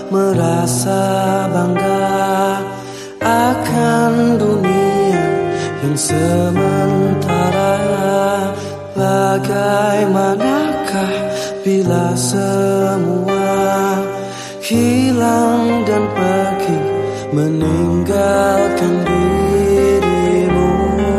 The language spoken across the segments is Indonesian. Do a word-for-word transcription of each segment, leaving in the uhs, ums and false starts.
merasa bangga akan dunia yang sementara. Bagaimanakah bila semua hilang dan pergi meninggalkan dirimu?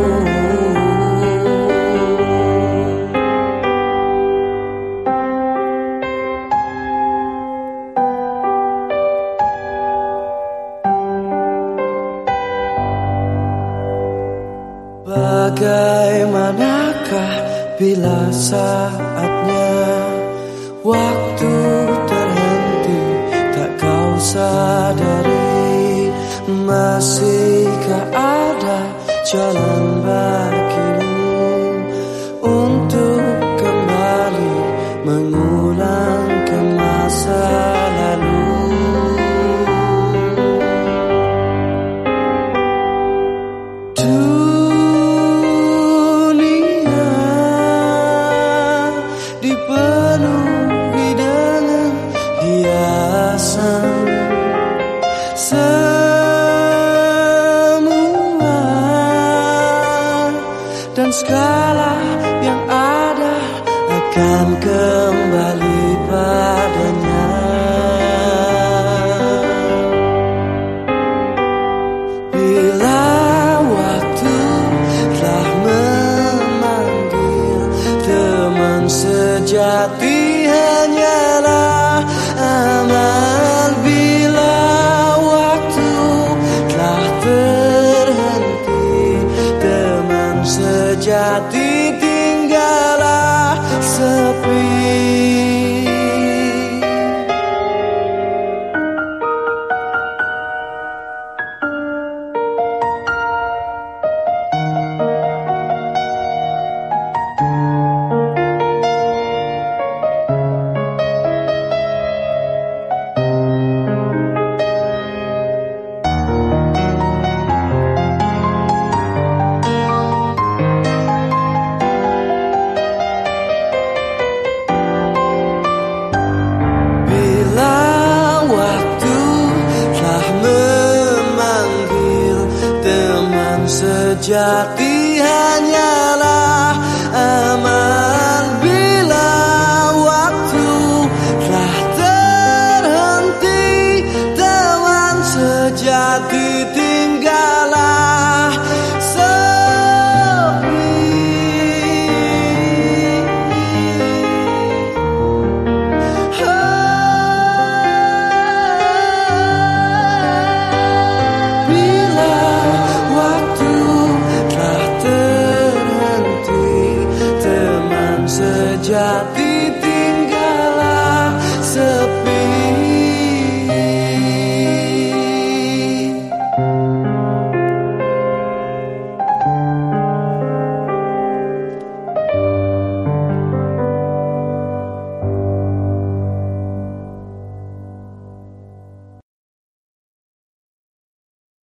Bagaimanakah bila saatnya waktu terhenti, tak kau sadari? Masihkah ada jalan bagimu untuk kembali mengulang ke masa lalu? Dipenuhi dengan hiasan semua, dan segala yang ada akan kembali padanya. Bila waktu telah memanggil, teman sejati hanyalah amal. Bila waktu telah terhenti, teman sejati tinggallah sepi. Sejati